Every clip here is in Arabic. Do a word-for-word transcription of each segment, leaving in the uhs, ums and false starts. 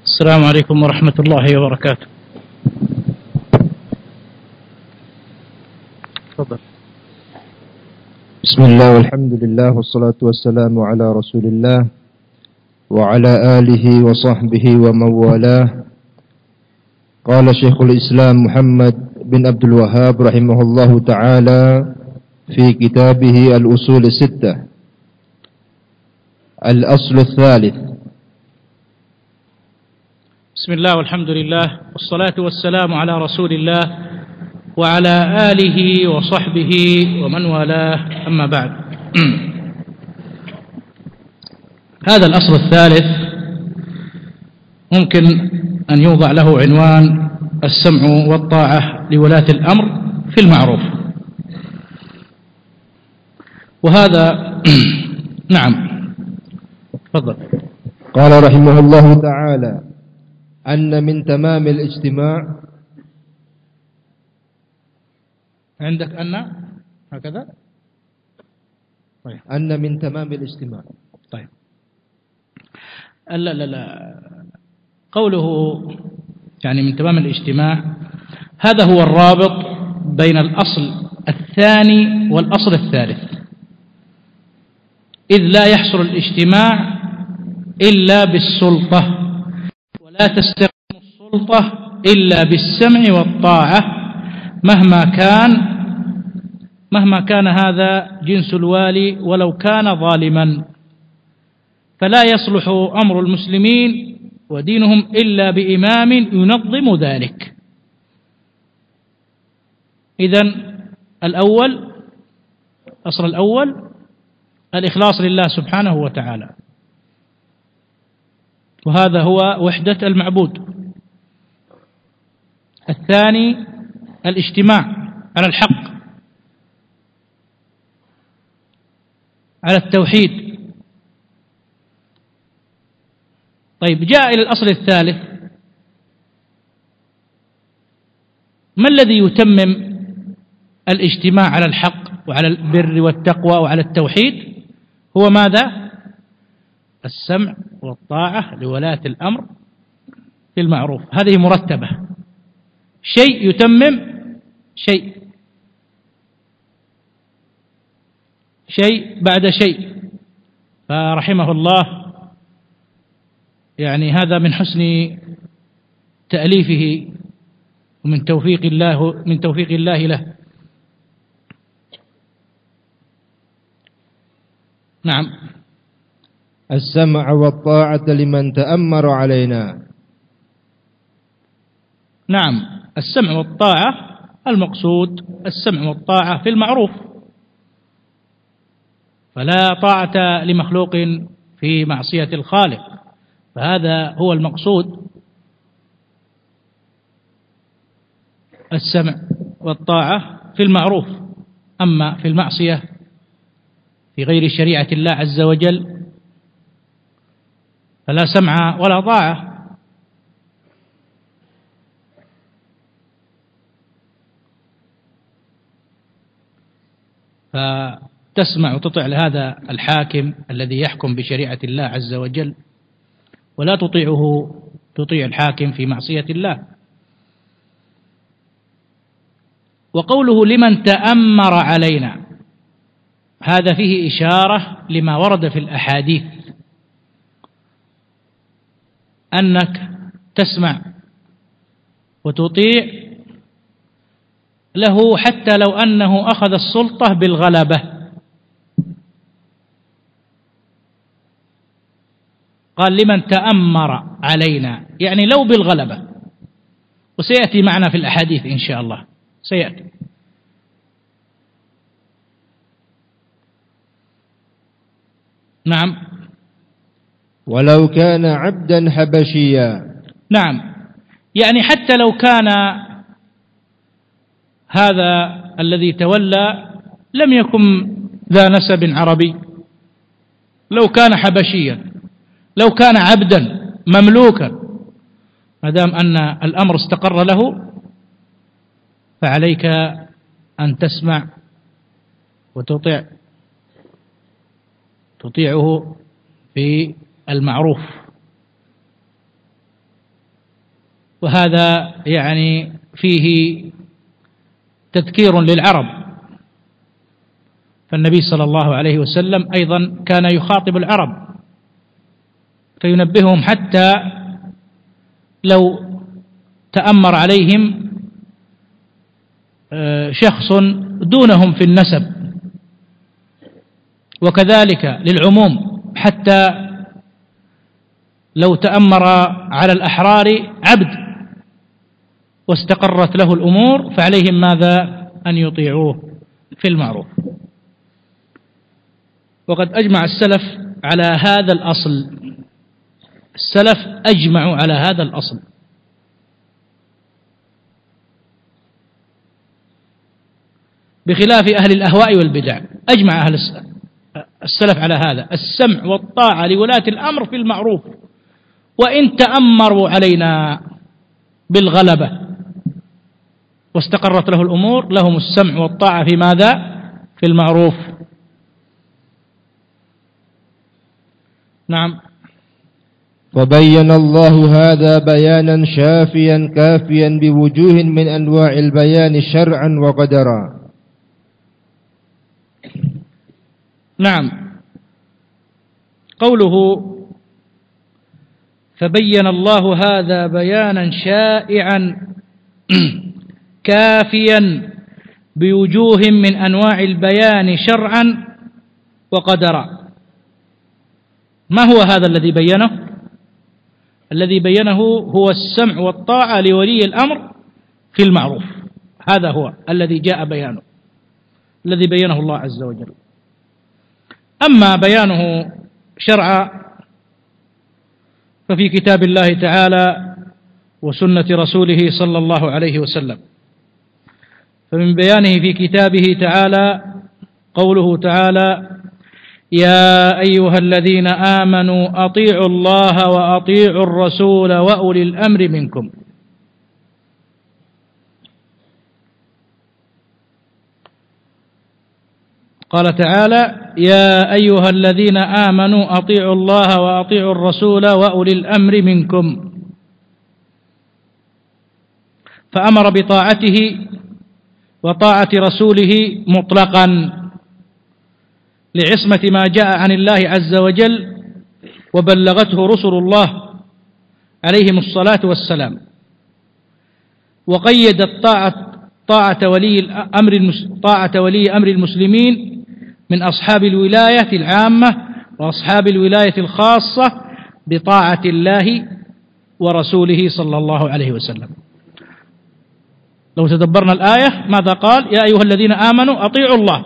السلام عليكم ورحمة الله وبركاته. تفضل. بسم الله والحمد لله والصلاة والسلام على رسول الله وعلى آله وصحبه ومن والاه. قال شيخ الإسلام محمد بن عبد الوهاب رحمه الله تعالى في كتابه الأصول الستة: الأصل الثالث. بسم الله والحمد لله والصلاة والسلام على رسول الله وعلى آله وصحبه ومن والاه، أما بعد. هذا الأصل الثالث ممكن أن يوضع له عنوان السمع والطاعة لولاة الأمر في المعروف، وهذا نعم. تفضل. قال رحمه الله تعالى: أن من تمام الاجتماع. عندك أن هكذا؟ طيب. أن من تمام الاجتماع. طيب. لا لا لا قوله يعني من تمام الاجتماع، هذا هو الرابط بين الأصل الثاني والأصل الثالث، إذ لا يحصل الاجتماع إلا بالسلطة، ولا تستقيم السلطة إلا بالسمع والطاعة مهما كان مهما كان هذا جنس الوالي ولو كان ظالما. فلا يصلح أمر المسلمين ودينهم إلا بإمام ينظم ذلك. إذن الأول، الأصل الأول الإخلاص لله سبحانه وتعالى، وهذا هو وحدة المعبود. الثاني الاجتماع على الحق، على التوحيد. طيب، جاء إلى الأصل الثالث: ما الذي يتمم الاجتماع على الحق وعلى البر والتقوى وعلى التوحيد؟ هو ماذا؟ السمع والطاعة لولاة الأمر في المعروف. هذه مرتبة، شيء يتمم شيء، شيء بعد شيء. فرحمه الله، يعني هذا من حسن تأليفه ومن توفيق الله من توفيق الله له. نعم. السمع والطاعة لمن تأمر علينا. نعم، السمع والطاعة المقصود السمع والطاعة في المعروف، فلا طاعة لمخلوق في معصية الخالق، فهذا هو المقصود، السمع والطاعة في المعروف. أما في المعصية في غير شريعة الله عز وجل فلا سمع ولا طاعة. فتسمع وتطيع لهذا الحاكم الذي يحكم بشريعة الله عز وجل، ولا تطيعه تطيع الحاكم في معصية الله. وقوله لمن تأمر علينا، هذا فيه إشارة لما ورد في الأحاديث، أنك تسمع وتطيع له حتى لو أنه أخذ السلطة بالغلبة. قال لمن تأمر علينا، يعني لو بالغلبة، وسيأتي معنا في الأحاديث إن شاء الله، سيأتي. نعم. ولو كان عبدا حبشيا. نعم، يعني حتى لو كان هذا الذي تولى لم يكن ذا نسب عربي، لو كان حبشيا، لو كان عبدا مملوكا، ما دام أن الأمر استقر له فعليك أن تسمع وتطيع تطيعه في المعروف. وهذا يعني فيه تذكير للعرب، فالنبي صلى الله عليه وسلم أيضا كان يخاطب العرب فينبههم حتى لو تأمر عليهم شخص دونهم في النسب، وكذلك للعموم حتى لو تأمر على الأحرار عبد واستقرت له الأمور فعليهم ماذا؟ أن يطيعوه في المعروف. وقد أجمع السلف على هذا الأصل، السلف أجمعوا على هذا الأصل، بخلاف أهل الأهواء والبدع. أجمع أهل السلف على هذا: السمع والطاعة لولاة الأمر في المعروف، وإن تأمروا علينا بالغلبة واستقرت له الأمور لهم السمع والطاعة في ماذا؟ في المعروف. نعم. وبين الله هذا بيانا شافيا كافيا بوجوه من أنواع البيان شرعا وقدرا. نعم. قوله فبين الله هذا بيانا شائعا كافيا بوجوه من أنواع البيان شرعا وقدرا. ما هو هذا الذي بينه؟ الذي بينه هو السمع والطاعة لولي الأمر في المعروف، هذا هو الذي جاء بيانه، الذي بينه الله عز وجل. أما بيانه شرعا ففي كتاب الله تعالى وسنة رسوله صلى الله عليه وسلم. فمن بيانه في كتابه تعالى قوله تعالى: يا أيها الذين آمنوا أطيعوا الله وأطيعوا الرسول وأولي الأمر منكم. قال تعالى: يا أيها الذين آمنوا أطيعوا الله وأطيعوا الرسول وأولي الأمر منكم، فأمر بطاعته وطاعة رسوله مطلقا لعصمة ما جاء عن الله عز وجل وبلغته رسل الله عليهم الصلاة والسلام، وقيد الطاعة طاعة ولي الأمر طاعة ولي أمر المسلمين من أصحاب الولاية العامة وأصحاب الولاية الخاصة بطاعة الله ورسوله صلى الله عليه وسلم. لو تدبرنا الآية ماذا قال؟ يا أيها الذين آمنوا أطيعوا الله،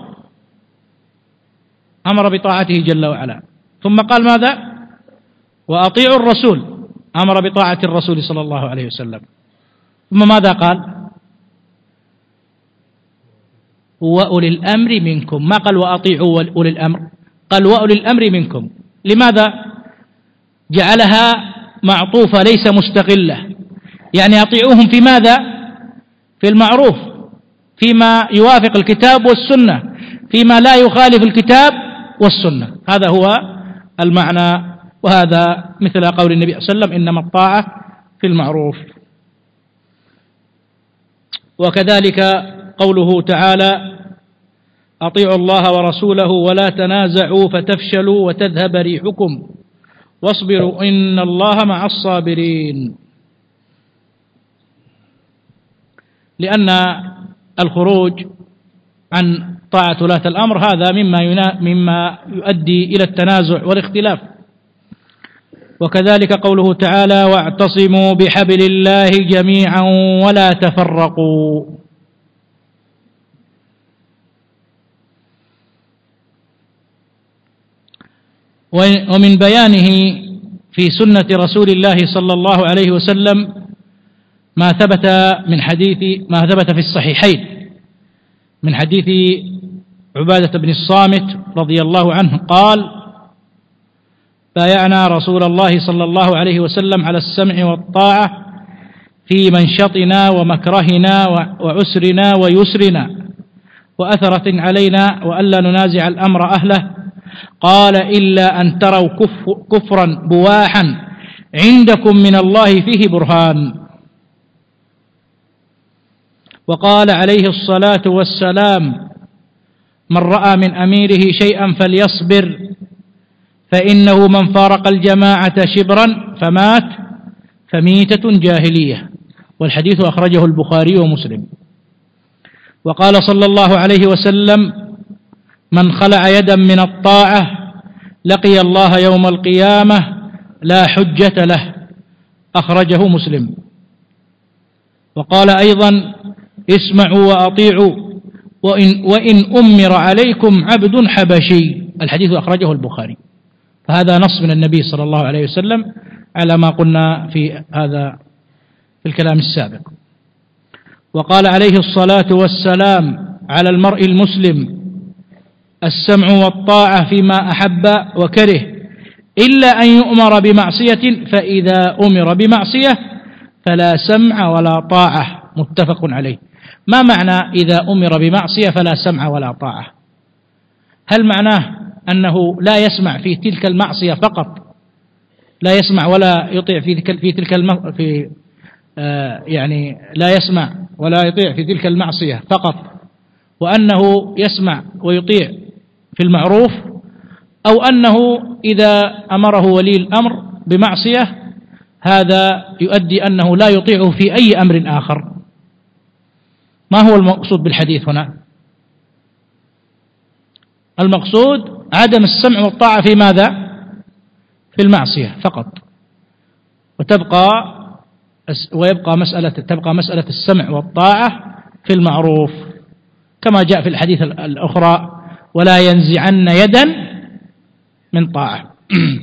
أمر بطاعته جل وعلا، ثم قال ماذا؟ وأطيعوا الرسول، أمر بطاعة الرسول صلى الله عليه وسلم، ثم ماذا قال؟ وأولي الأمر منكم، ما قال وأطيعوا أولي الأمر، قال وأولي الأمر منكم. لماذا جعلها معطوفة ليس مستقلة؟ يعني أطيعوهم في ماذا؟ في المعروف، فيما يوافق الكتاب والسنة، فيما لا يخالف الكتاب والسنة، هذا هو المعنى. وهذا مثل قول النبي صلى الله عليه وسلم: إنما الطاعة في المعروف. وكذلك قوله تعالى: أطيعوا الله ورسوله ولا تنازعوا فتفشلوا وتذهب ريحكم واصبروا إن الله مع الصابرين. لأن الخروج عن طاعة ولاة الأمر هذا مما مما يؤدي إلى التنازع والاختلاف. وكذلك قوله تعالى: واعتصموا بحبل الله جميعا ولا تفرقوا. ومن بيانه في سنة رسول الله صلى الله عليه وسلم ما ثبت من حديث ما ثبت في الصحيحين من حديث عبادة بن الصامت رضي الله عنه قال: بايعنا رسول الله صلى الله عليه وسلم على السمع والطاعة في منشطنا ومكرهنا وعسرنا ويسرنا وأثرة علينا وألا ننازع الأمر أهله. قال: إلا أن تروا كفرا بواحا عندكم من الله فيه برهان. وقال عليه الصلاة والسلام: من رأى من أميره شيئا فليصبر، فإنه من فارق الجماعة شبرا فمات فميتة جاهلية. والحديث أخرجه البخاري ومسلم. وقال صلى الله عليه وسلم: من خلع يدا من الطاعة لقي الله يوم القيامة لا حجة له. أخرجه مسلم. وقال أيضا: اسمعوا وأطيعوا وإن, وإن أمر عليكم عبد حبشي. الحديث أخرجه البخاري. فهذا نص من النبي صلى الله عليه وسلم على ما قلنا في هذا في الكلام السابق. وقال عليه الصلاة والسلام: على المرء المسلم السمع والطاعة فيما أحب وكره إلا أن يؤمر بمعصية، فإذا أمر بمعصية فلا سمع ولا طاعة. متفق عليه. ما معنى إذا أمر بمعصية فلا سمع ولا طاعة؟ هل معناه أنه لا يسمع في تلك المعصية فقط، لا يسمع ولا يطيع في تلك في تلك الم... في آه يعني لا يسمع ولا يطيع في تلك المعصية فقط، وأنه يسمع ويطيع في المعروف، أو أنه إذا أمره ولي الأمر بمعصية هذا يؤدي أنه لا يطيعه في أي أمر آخر؟ ما هو المقصود بالحديث هنا؟ المقصود عدم السمع والطاعة في ماذا؟ في المعصية فقط، وتبقى ويبقى مسألة تبقى مسألة السمع والطاعة في المعروف، كما جاء في الحديث الأخرى: ولا ينزعن يدا من طاعة.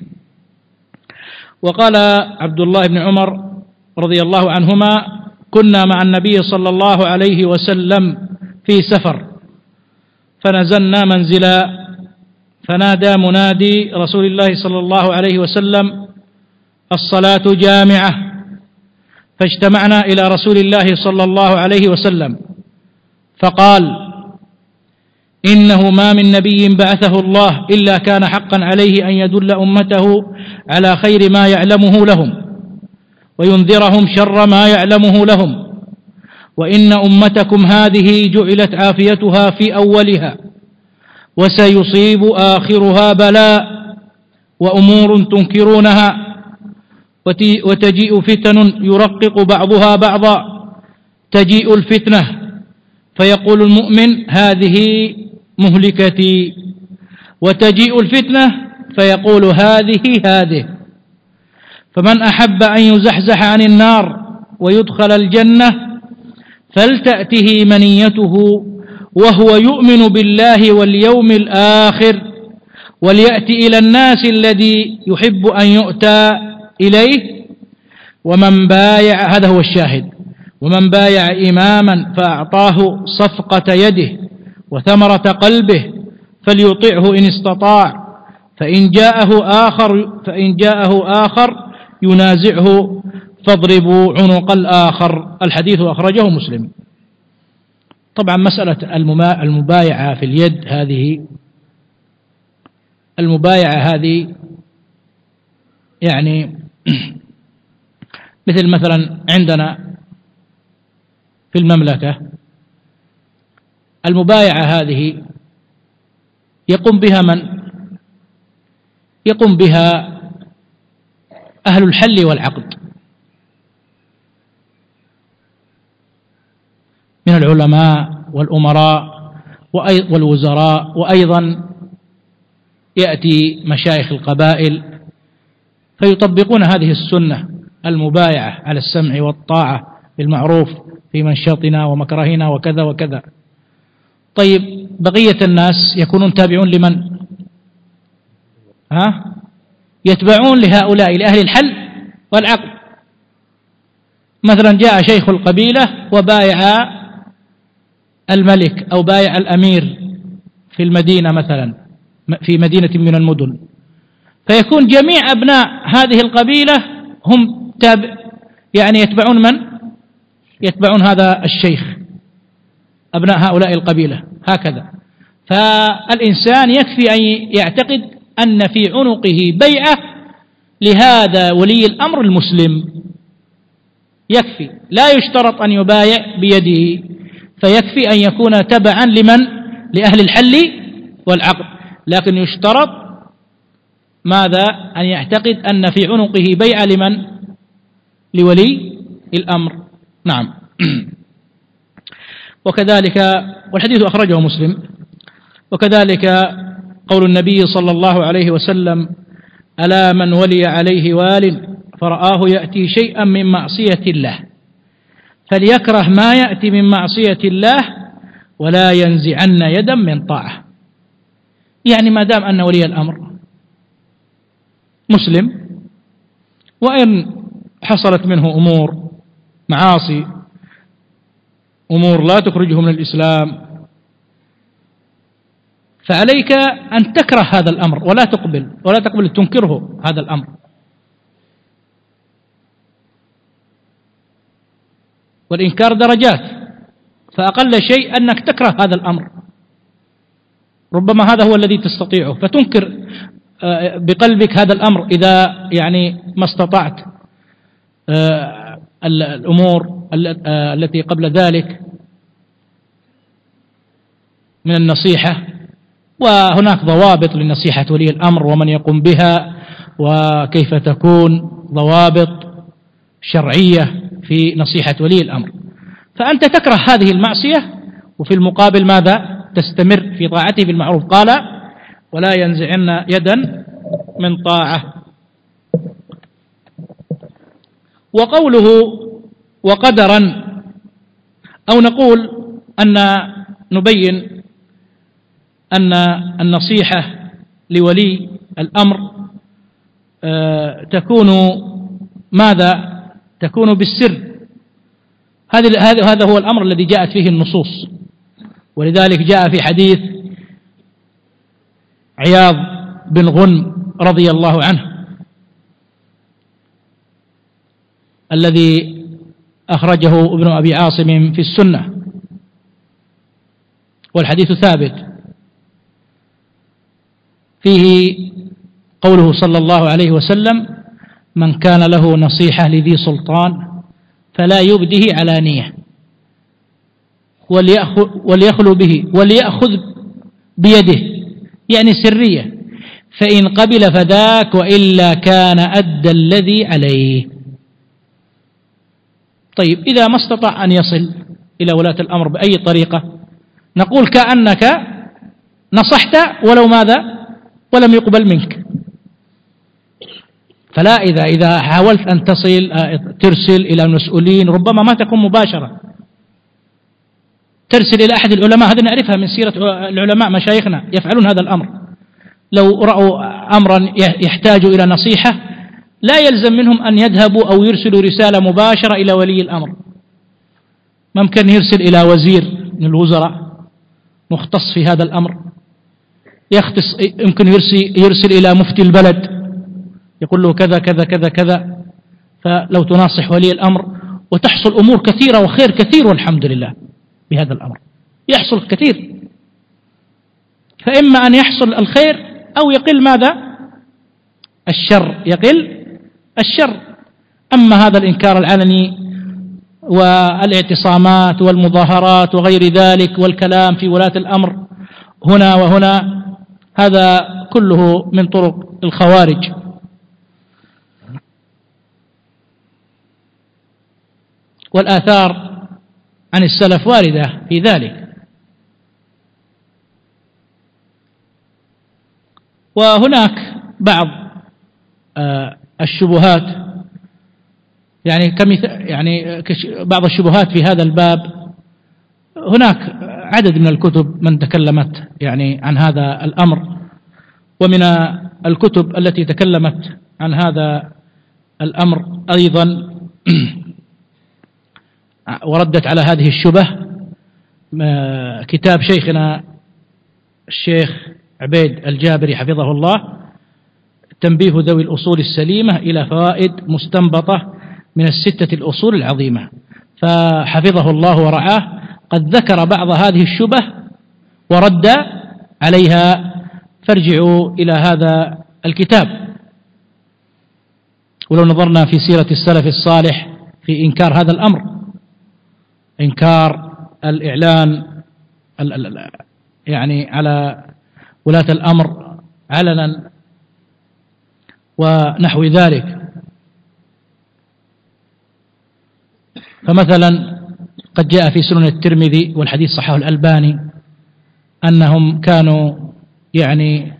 وقال عبد الله بن عمر رضي الله عنهما: كنا مع النبي صلى الله عليه وسلم في سفر فنزلنا منزلا، فنادى منادي رسول الله صلى الله عليه وسلم: الصلاة جامعة. فاجتمعنا إلى رسول الله صلى الله عليه وسلم فقال: إنه ما من نبي بعثه الله إلا كان حقا عليه أن يدل أمته على خير ما يعلمه لهم وينذرهم شر ما يعلمه لهم، وإن أمتكم هذه جعلت عافيتها في أولها وسيصيب آخرها بلاء وأمور تنكرونها، وتجيء فتن يرقق بعضها بعضا. تجيء الفتنة فيقول المؤمن: هذه مهلكتي، وتجيء الفتنة فيقول: هذه هذه. فمن أحب أن يزحزح عن النار ويدخل الجنة فلتأته منيته وهو يؤمن بالله واليوم الآخر، وليأتي إلى الناس الذي يحب أن يؤتى إليه. ومن بايع، هذا هو الشاهد، ومن بايع إماما فأعطاه صفقة يده وثمرة قلبه فليطعه إن استطاع، فإن جاءه آخر فإن جاءه آخر ينازعه فاضربوا عنق الآخر. الحديث أخرجه مسلم. طبعا مسألة المبايعة في اليد، هذه المبايعة هذه يعني مثل مثلا عندنا في المملكة المبايعة هذه يقوم بها من؟ يقوم بها أهل الحل والعقد من العلماء والأمراء والوزراء، وأيضا يأتي مشايخ القبائل فيطبقون هذه السنة، المبايعة على السمع والطاعة بالمعروف في منشطنا ومكرهنا وكذا وكذا. طيب بقية الناس يكونون تابعون لمن؟ ها؟ يتبعون لهؤلاء لأهل الحل والعقد. مثلا جاء شيخ القبيلة وبايع الملك أو بايع الأمير في المدينة مثلا، في مدينة من المدن، فيكون جميع أبناء هذه القبيلة هم تابع، يعني يتبعون من؟ يتبعون هذا الشيخ، أبناء هؤلاء القبيلة هكذا. فالإنسان يكفي أن يعتقد أن في عنقه بيعة لهذا ولي الأمر المسلم، يكفي، لا يشترط أن يبايع بيده فيكفي أن يكون تبعا لمن؟ لأهل الحل والعقد، لكن يشترط ماذا؟ أن يعتقد أن في عنقه بيعة لمن؟ لولي الأمر. نعم. وكذلك، والحديث أخرجه مسلم، وكذلك قول النبي صلى الله عليه وسلم: ألا من ولي عليه وال فرآه يأتي شيئا من معصية الله فليكره ما يأتي من معصية الله ولا ينزعن يدا من طاعة. يعني ما دام أن ولي الأمر مسلم، وإن حصلت منه أمور معاصي، أمور لا تخرجه من الإسلام، فعليك أن تكره هذا الأمر ولا تقبل ولا تقبل تنكره هذا الأمر. والإنكار درجات، فأقل شيء أنك تكره هذا الأمر، ربما هذا هو الذي تستطيعه، فتنكر بقلبك هذا الأمر إذا يعني ما استطعت الأمور التي قبل ذلك من النصيحة. وهناك ضوابط لنصيحة ولي الأمر ومن يقوم بها، وكيف تكون ضوابط شرعية في نصيحة ولي الأمر. فأنت تكره هذه المعصية، وفي المقابل ماذا؟ تستمر في طاعته بالمعروف. قال: ولا ينزعن يدا من طاعة. وقوله وقدرا، أو نقول أن نبين أن النصيحة لولي الأمر تكون ماذا؟ تكون بالسر. هذا هو الأمر الذي جاءت فيه النصوص، ولذلك جاء في حديث عياض بن غنم رضي الله عنه الذي أخرجه ابن أبي عاصم في السنة، والحديث ثابت، فيه قوله صلى الله عليه وسلم: من كان له نصيحة لذي سلطان فلا يبده علانية وليخلو به وليأخذ بيده، يعني سرية، فإن قبل فذاك وإلا كان أدى الذي عليه. طيب، إذا ما استطاع أن يصل إلى ولاة الأمر بأي طريقة، نقول كأنك نصحت ولو ماذا؟ ولم يقبل منك. فلا، إذا إذا حاولت أن تصل ترسل إلى المسؤولين، ربما ما تكون مباشرة، ترسل إلى أحد العلماء، هذا نعرفها من سيرة العلماء مشايخنا يفعلون هذا الأمر. لو رأوا أمرا يحتاج إلى نصيحة لا يلزم منهم أن يذهبوا أو يرسلوا رسالة مباشرة إلى ولي الأمر، ممكن يرسل إلى وزير من الوزراء مختص في هذا الأمر، يختص، يمكن يرسل, يرسل إلى مفتي البلد يقول له كذا كذا كذا كذا. فلو تناصح ولي الأمر وتحصل أمور كثيرة وخير كثير، والحمد لله بهذا الأمر يحصل كثير. فإما أن يحصل الخير أو يقل ماذا؟ الشر، يقل الشر. أما هذا الإنكار العلني والاعتصامات والمظاهرات وغير ذلك والكلام في ولاة الأمر هنا وهنا، هذا كله من طرق الخوارج. والآثار عن السلف واردة في ذلك. وهناك بعض الشبهات، يعني كمثال، يعني بعض الشبهات في هذا الباب. هناك عدد من الكتب من تكلمت يعني عن هذا الأمر، ومن الكتب التي تكلمت عن هذا الأمر أيضا وردت على هذه الشبه كتاب شيخنا الشيخ عبيد الجابري حفظه الله، تنبيه ذوي الأصول السليمة إلى فوائد مستنبطة من الستة الأصول العظيمة. فحفظه الله ورعاه قد ذكر بعض هذه الشبه ورد عليها، فارجعوا إلى هذا الكتاب. ولو نظرنا في سيرة السلف الصالح في إنكار هذا الأمر، إنكار الإعلان يعني على ولاة الأمر علنا ونحو ذلك. فمثلا قد جاء في سنن الترمذي والحديث صححه الألباني أنهم كانوا يعني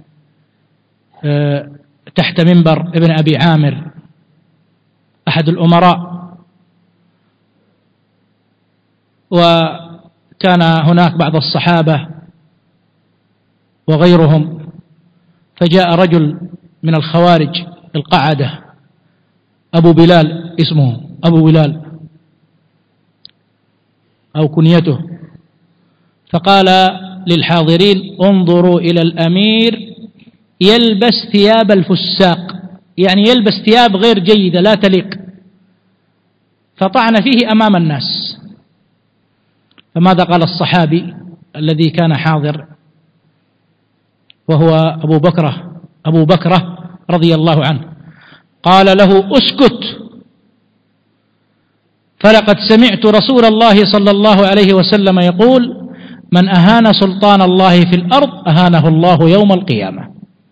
تحت منبر ابن أبي عامر أحد الأمراء، وكان هناك بعض الصحابة وغيرهم، فجاء رجل من الخوارج القعدة أبو بلال، اسمه أبو بلال أو كنيته، فقال للحاضرين انظروا إلى الأمير يلبس ثياب الفساق، يعني يلبس ثياب غير جيدة لا تليق، فطعن فيه أمام الناس. فماذا قال الصحابي الذي كان حاضر وهو أبو بكرة أبو بكرة رضي الله عنه؟ قال له اسكت، فلقد سمعت رسول الله صلى الله عليه وسلم يقول من أهان سلطان الله في الأرض أهانه الله يوم القيامة.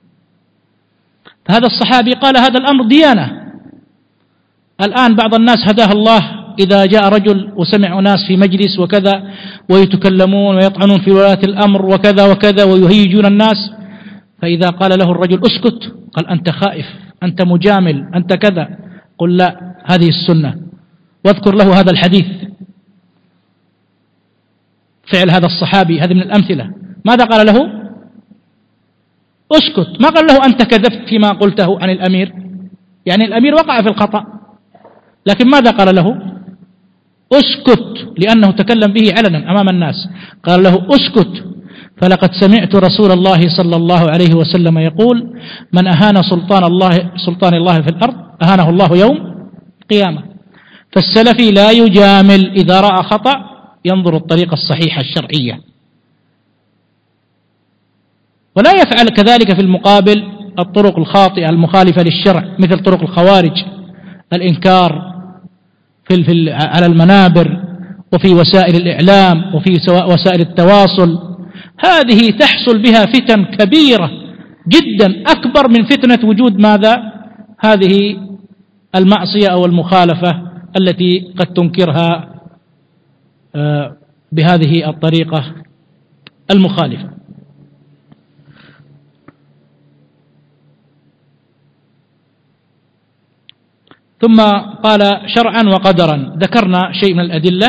فهذا الصحابي قال هذا الأمر ديانة. الآن بعض الناس هداه الله إذا جاء رجل وسمع ناس في مجلس وكذا ويتكلمون ويطعنون في ولاة الأمر وكذا وكذا ويهيجون الناس، فإذا قال له الرجل اسكت قال أنت خائف، أنت مجامل، أنت كذا. قل لا، هذه السنة، واذكر له هذا الحديث، فعل هذا الصحابي، هذه من الأمثلة. ماذا قال له؟ اسكت، ما قال له أنت كذبت فيما قلته عن الأمير، يعني الأمير وقع في الخطأ، لكن ماذا قال له؟ اسكت، لأنه تكلم به علنا أمام الناس. قال له اسكت، فلقد سمعت رسول الله صلى الله عليه وسلم يقول من أهان سلطان الله سلطان الله في الأرض أهانه الله يوم القيامة. فالسلفي لا يجامل، إذا رأى خطأ ينظر الطريقة الصحيحة الشرعية، ولا يفعل كذلك في المقابل الطرق الخاطئة المخالفة للشرع، مثل طرق الخوارج، الإنكار في في على المنابر وفي وسائل الإعلام وفي وسائل التواصل. هذه تحصل بها فتن كبيرة جدا، أكبر من فتنة وجود ماذا؟ هذه المعصية أو المخالفة التي قد تنكرها بهذه الطريقة المخالفة. ثم قال شرعا وقدرا، ذكرنا شيء من الأدلة.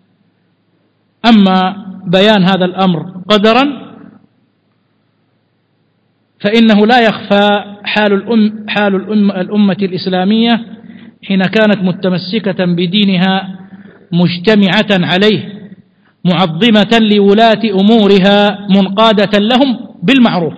أما بيان هذا الأمر قدرا فإنه لا يخفى حال الأم حال الأم الأمة الإسلامية حين كانت متمسكة بدينها مجتمعة عليه، معظمة لولاة أمورها، منقادة لهم بالمعروف.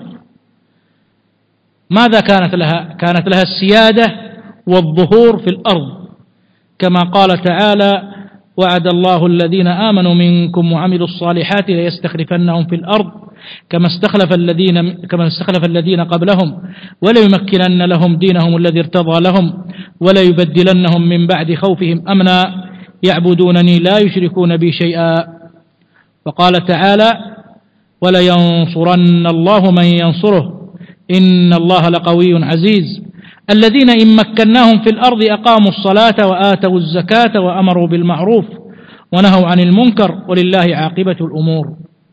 ماذا كانت لها؟ كانت لها السيادة والظهور في الأرض، كما قال تعالى وعد الله الذين آمنوا منكم وعملوا الصالحات ليستخلفنهم في الأرض كما استخلف الذين كما استخلف الذين قبلهم وليمكنن لهم دينهم الذي ارتضى لهم وليبدلنهم من بعد خوفهم أمنا يعبدونني لا يشركون بي شيئا. وقال تعالى ولينصرن الله من ينصره إن الله لقوي عزيز الذين إن مكناهم في الأرض أقاموا الصلاة وآتوا الزكاة وأمروا بالمعروف ونهوا عن المنكر ولله عاقبة الأمور.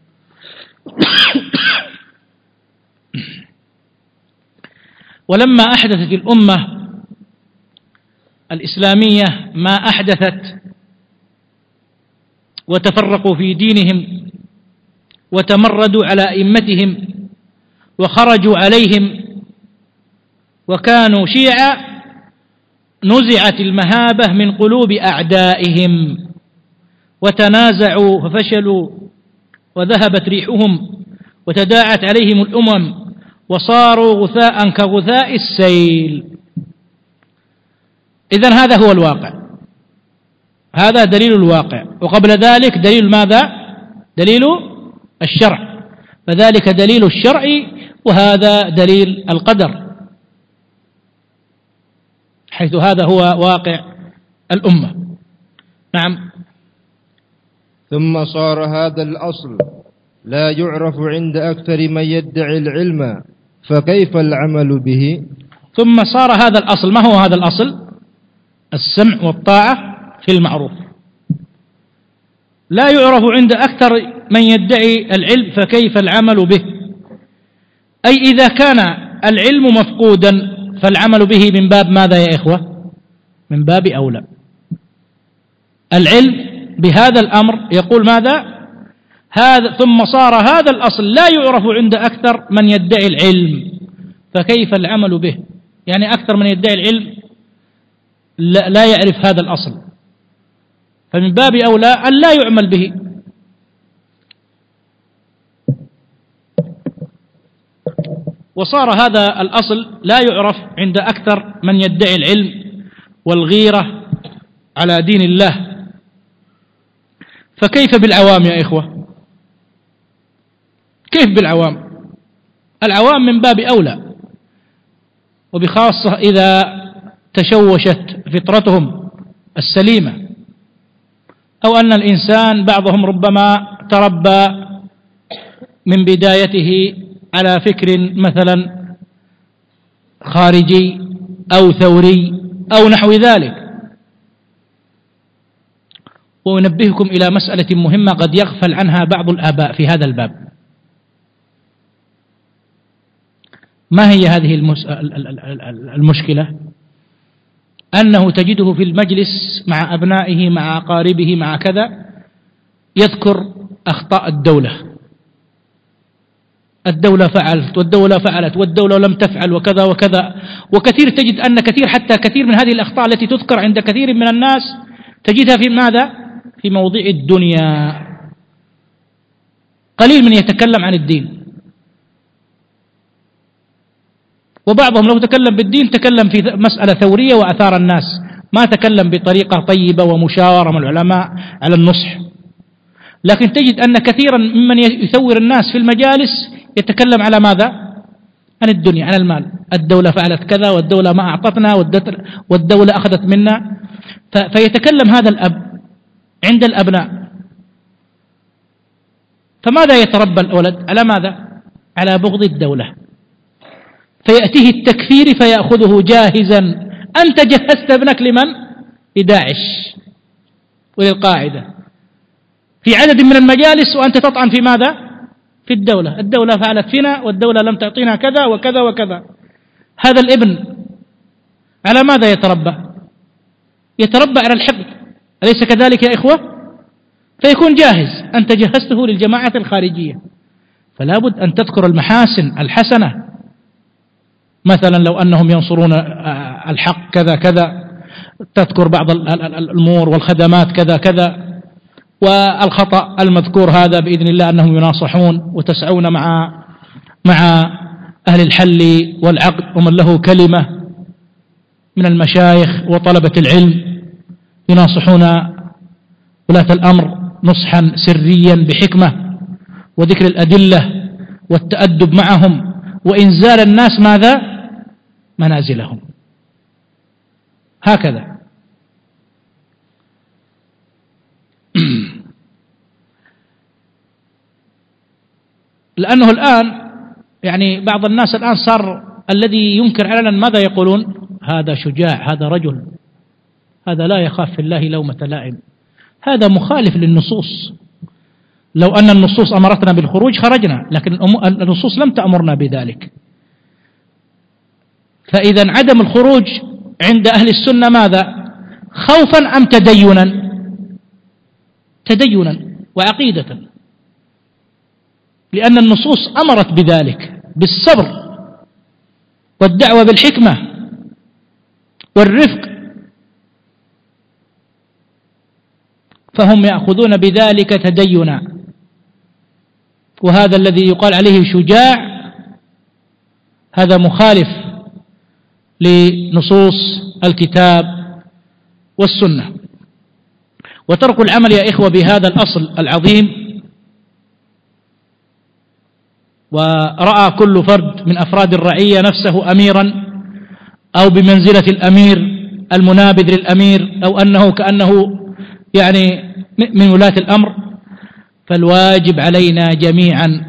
ولما أحدثت الأمة الإسلامية ما أحدثت وتفرقوا في دينهم وتمردوا على أئمتهم وخرجوا عليهم وكانوا شيعا، نزعت المهابة من قلوب أعدائهم وتنازعوا ففشلوا وذهبت ريحهم وتداعت عليهم الأمم وصاروا غثاء كغثاء السيل. إذن هذا هو الواقع، هذا دليل الواقع. وقبل ذلك دليل ماذا؟ دليل الشرع، فذلك دليل الشرع وهذا دليل القدر، حيث هذا هو واقع الأمة. نعم. ثم صار هذا الأصل لا يعرف عند أكثر من يدعي العلم فكيف العمل به؟ ثم صار هذا الأصل، ما هو هذا الأصل؟ السمع والطاعة في المعروف، لا يعرف عند أكثر من يدعي العلم فكيف العمل به، أي إذا كان العلم مفقودا فالعمل به من باب ماذا يا إخوة؟ من باب أولى. العلم بهذا الأمر يقول ماذا؟ هذا ثم صار هذا الأصل لا يعرف عند أكثر من يدعي العلم فكيف العمل به، يعني أكثر من يدعي العلم لا يعرف هذا الأصل، فمن باب أولى أن لا يعمل به. وصار هذا الأصل لا يعرف عند أكثر من يدعي العلم والغيرة على دين الله، فكيف بالعوام يا إخوة؟ كيف بالعوام؟ العوام من باب أولى، وبخاصة إذا تشوشت فطرتهم السليمة، أو أن الإنسان بعضهم ربما تربى من بدايته على فكر مثلا خارجي أو ثوري أو نحو ذلك. وأنبهكم إلى مسألة مهمة قد يغفل عنها بعض الآباء في هذا الباب. ما هي هذه المشكلة؟ أنه تجده في المجلس مع أبنائه مع أقاربه مع كذا يذكر أخطاء الدولة، الدولة فعلت والدولة فعلت والدولة لم تفعل وكذا وكذا. وكثير تجد أن كثير حتى كثير من هذه الأخطاء التي تذكر عند كثير من الناس تجدها في ماذا؟ في موضوع الدنيا. قليل من يتكلم عن الدين، وبعضهم لو تكلم بالدين تكلم في مسألة ثورية وأثار الناس، ما تكلم بطريقة طيبة ومشاورة مع العلماء على النصح. لكن تجد أن كثيرا ممن يثور الناس في المجالس يتكلم على ماذا؟ عن الدنيا، عن المال. الدولة فعلت كذا والدولة ما أعطتنا والدولة أخذت منا. فيتكلم هذا الأب عند الأبناء، فماذا يتربى الولد؟ على ماذا؟ على بغض الدولة، فيأتيه التكفير فيأخذه جاهزا. أنت جهزت ابنك لمن؟ لداعش وللقاعدة في عدد من المجالس، وأنت تطعن في ماذا؟ في الدولة. الدولة فعلت فينا والدولة لم تعطينا كذا وكذا وكذا. هذا الابن على ماذا يتربى؟ يتربى على الحقد، أليس كذلك يا إخوة؟ فيكون جاهز. أنت جهزته للجماعة الخارجية، فلا بد أن تذكر المحاسن الحسنة، مثلا لو أنهم ينصرون الحق كذا كذا، تذكر بعض الأمور والخدمات كذا كذا، والخطأ المذكور هذا بإذن الله أنهم يناصحون وتسعون مع مع أهل الحل والعقد ومن له كلمة من المشايخ وطلبة العلم، يناصحون ولاة الأمر نصحا سريا بحكمة وذكر الأدلة والتأدب معهم وإنزال الناس ماذا؟ منازلهم. هكذا. لأنه الآن يعني بعض الناس الآن صار الذي ينكر علنا ماذا يقولون؟ هذا شجاع، هذا رجل، هذا لا يخاف في الله لومة لائم. هذا مخالف للنصوص. لو أن النصوص أمرتنا بالخروج خرجنا، لكن النصوص لم تأمرنا بذلك. فإذا عدم الخروج عند أهل السنة ماذا؟ خوفا أم تدينا؟ تدينا وعقيدة، لأن النصوص أمرت بذلك بالصبر والدعوة بالحكمة والرفق، فهم يأخذون بذلك تدينا. وهذا الذي يقال عليه شجاع هذا مخالف لنصوص الكتاب والسنة. وترك العمل يا إخوة بهذا الأصل العظيم، ورأى كل فرد من أفراد الرعية نفسه أميرا أو بمنزلة الأمير المنابذ للأمير، أو أنه كأنه يعني من ولاة الأمر، فالواجب علينا جميعا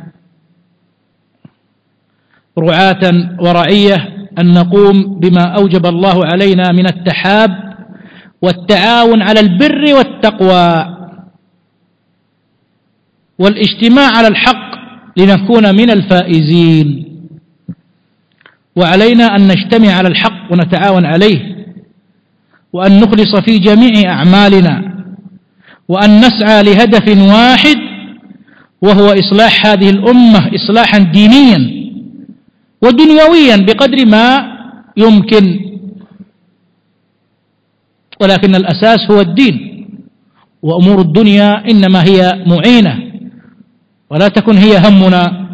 رعاة ورعية أن نقوم بما أوجب الله علينا من التحاب والتعاون على البر والتقوى والاجتماع على الحق لنكون من الفائزين. وعلينا أن نجتمع على الحق ونتعاون عليه، وأن نخلص في جميع أعمالنا، وأن نسعى لهدف واحد وهو إصلاح هذه الأمة إصلاحا دينيا ودنيويا بقدر ما يمكن، ولكن الأساس هو الدين، وأمور الدنيا إنما هي معينة ولا تكن هي همنا،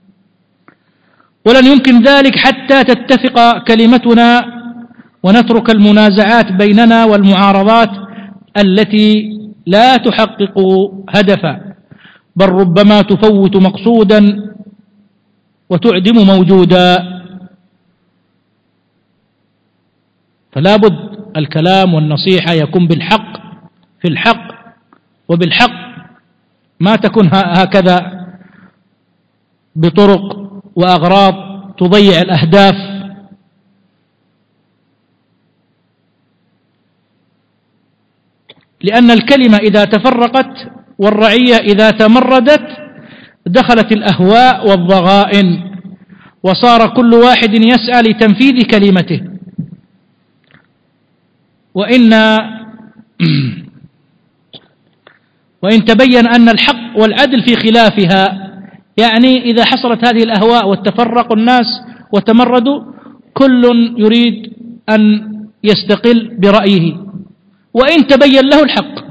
ولن يمكن ذلك حتى تتفق كلمتنا ونترك المنازعات بيننا والمعارضات التي لا تحقق هدفا، بل ربما تفوت مقصودا وتعدم موجودا. فلا بد الكلام والنصيحة يكون بالحق في الحق وبالحق، ما تكون هكذا بطرق وأغراض تضيع الأهداف. لأن الكلمة إذا تفرقت والرعية إذا تمردت دخلت الأهواء والضغائن، وصار كل واحد يسعى لتنفيذ كلمته. وإن وإن تبين أن الحق والعدل في خلافها، يعني إذا حصلت هذه الأهواء والتفرق الناس وتمردوا، كل يريد أن يستقل برأيه وإن تبين له الحق،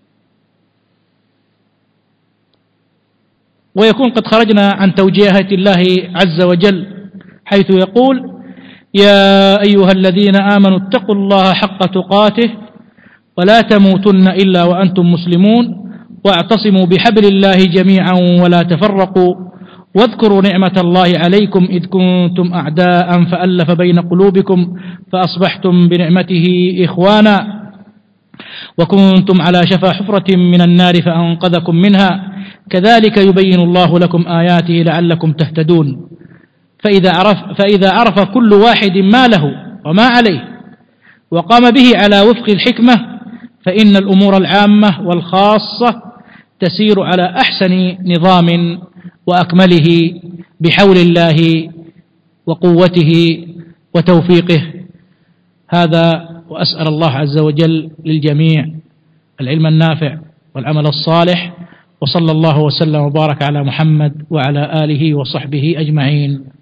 ويكون قد خرجنا عن توجيهات الله عز وجل حيث يقول: يا أيها الذين آمنوا اتقوا الله حق تقاته ولا تموتن إلا وأنتم مسلمون واعتصموا بحبل الله جميعا ولا تفرقوا واذكروا نعمة الله عليكم إذ كنتم أعداء فألف بين قلوبكم فأصبحتم بنعمته إخوانا وكنتم على شفا حفرة من النار فأنقذكم منها كذلك يبين الله لكم آياته لعلكم تهتدون. فإذا عرف, فإذا عرف كل واحد ما له وما عليه وقام به على وفق الحكمة فإن الأمور العامة والخاصة تسير على أحسن نظام وأكمله بحول الله وقوته وتوفيقه. هذا، وأسأل الله عز وجل للجميع العلم النافع والعمل الصالح، وصلى الله وسلم وبارك على محمد وعلى آله وصحبه أجمعين.